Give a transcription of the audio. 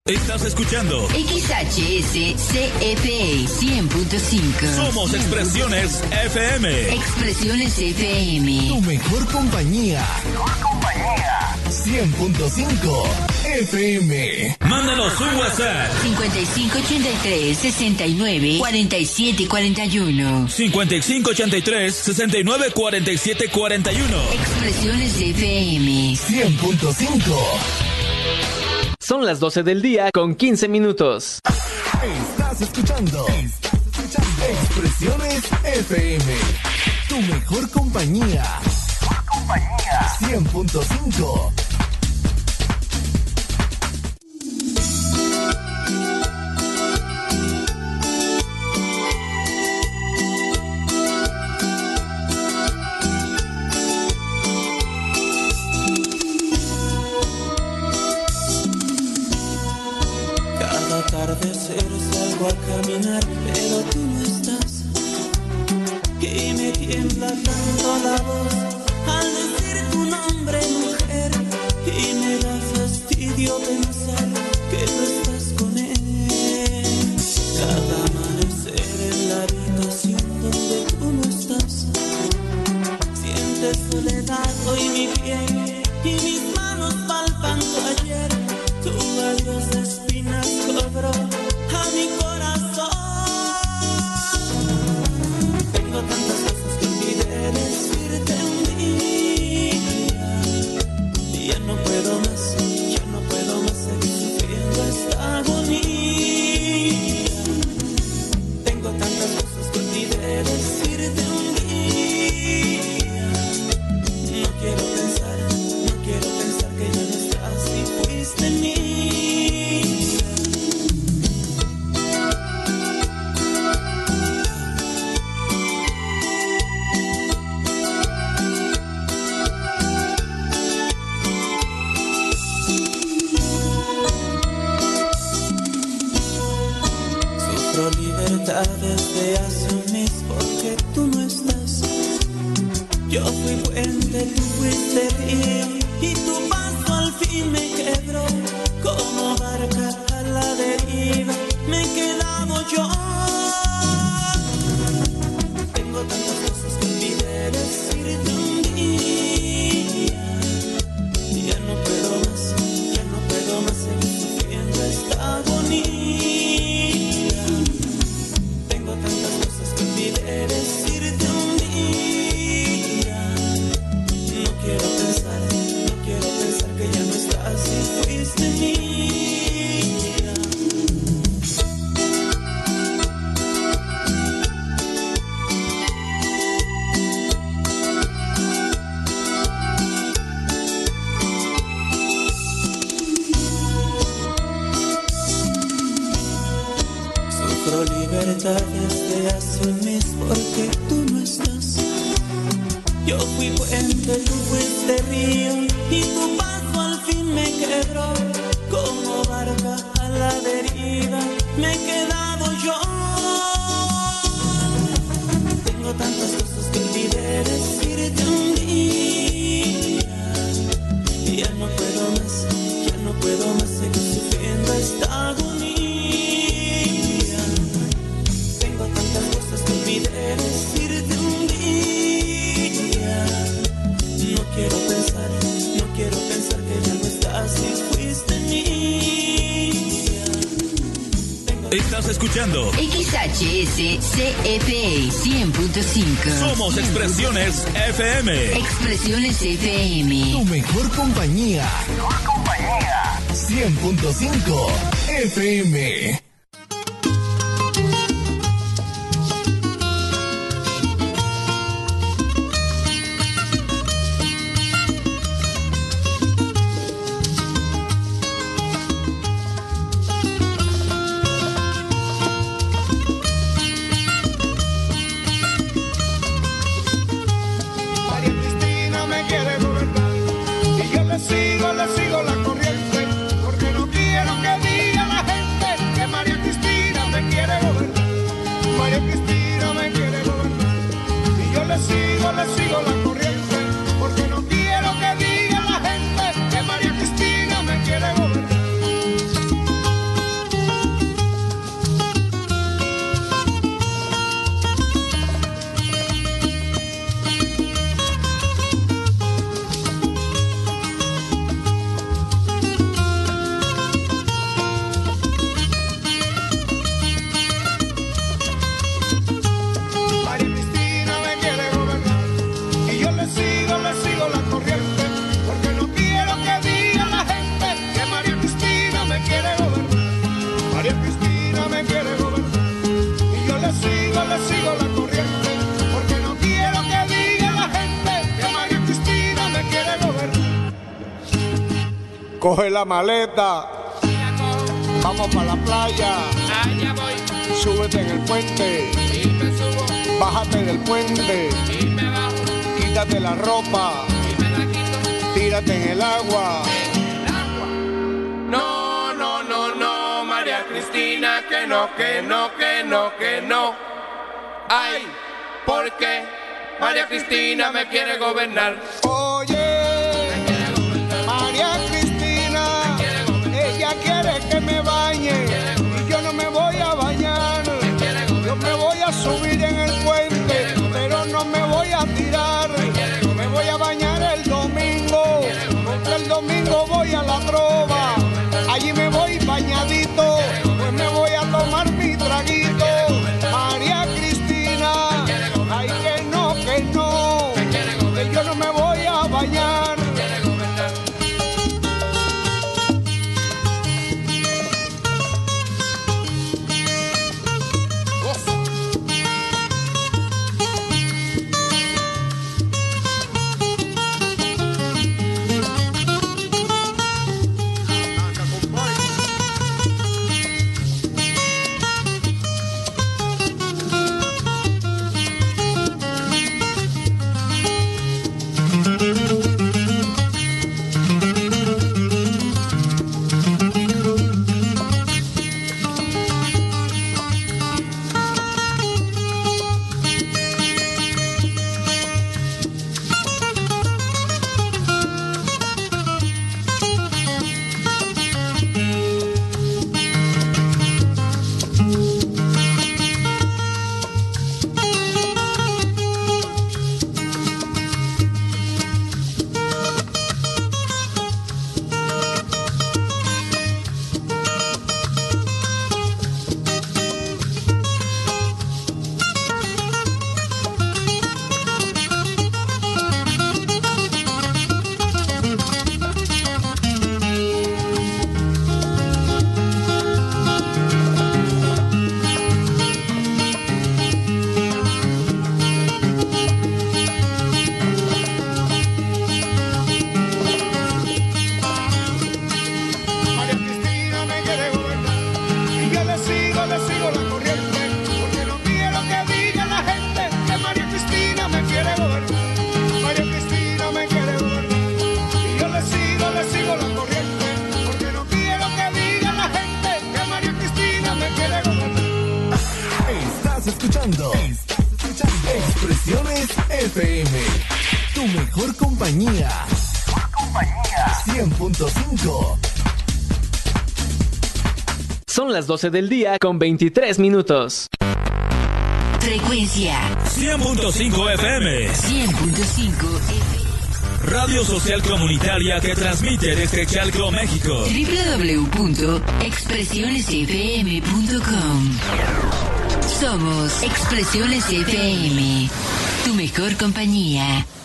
Estás escuchando XHSCFE 100.5. Somos Expresiones FM. Expresiones FM. Tu mejor compañía. 100.5 FM. Mándanos un WhatsApp. 5583-69-4741. 5583-69-4741. Expresiones FM 100.5. Son las 12 del día con 15 minutos. Estás escuchando Expresiones FM. Tu mejor compañía. 100.5. Atardecer salgo a caminar, pero tú no estás. Y me tiembla tanto la voz al decir tu nombre, mujer. Y me da fastidio pensar que tú estás con él. Cada amanecer en la habitación donde tú no estás, sientes soledad hoy mi piel y mis manos palpan tu ayer. Tu adiós de espinas cobró a mi corazón. Tengo tantas cosas que olvidé decirte un día. Y ya no puedo más seguir sufriendo esta agonía. Tengo tantas cosas que olvidé decirte un día. No quiero pensar que ya no estás y fuiste mía. Desde hace un mes porque tú no estás. Yo fui puente, tú fuiste río y tu paso al fin me quebró. Como barca a la deriva me he quedado yo. Tengo tantas cosas que olvidé decirte un día. Ya no puedo más seguir sufriendo esta agonía. Decirte un día. No quiero pensar que ya no estás y fuiste mía. Sufro libertad desde hace un mes porque tú no estás. Yo fui puente, tú fuiste río y tu paso al fin me quebró. Como barca a la deriva me he quedado yo. Tengo tantas cosas que olvidé decirte un día. Y ya no puedo más seguir sufriendo esta agonía. Tengo tantas cosas que olvidé decirte un día. No quiero pensar que ya no estás y fuiste mía. Estás escuchando XHSCFE 100.5. Somos Expresiones FM. Expresiones FM. Tu mejor compañía. 100.5 FM. Le sigo la corriente, porque no quiero que diga la gente que María Coge la maleta, vamos para la playa. Allá voy. Súbete en el puente, Y me subo. bájate del puente, Y me bajo. quítate la ropa, Y me la quito. tírate en el agua. En el agua. No, no, no, no, María Cristina, que no, que no, que no, que no. Ay, ¿por qué María Cristina me quiere gobernar? Oye, Me quiere gobernar. María Cristina, Me quiere gobernar. ella quiere que me bañe y yo no me voy a bañar. Me quiere Yo gobernar. me voy a subir en el puente, pero no me voy a tirar. Me voy a bañar el domingo, porque el domingo voy a la trova. Allí me voy bañadito, pues me voy a tomar mi traguito. María Cristina, ay que no, que yo no me voy a bañar. Expresiones FM, tu mejor compañía. 100.5. Son las 12 del día con 23 minutos. Frecuencia 100.5 FM. 100.5 Radio Social Comunitaria que transmite desde Chalco, México. www.expresionesfm.com. Somos Expresiones FM, tu mejor compañía.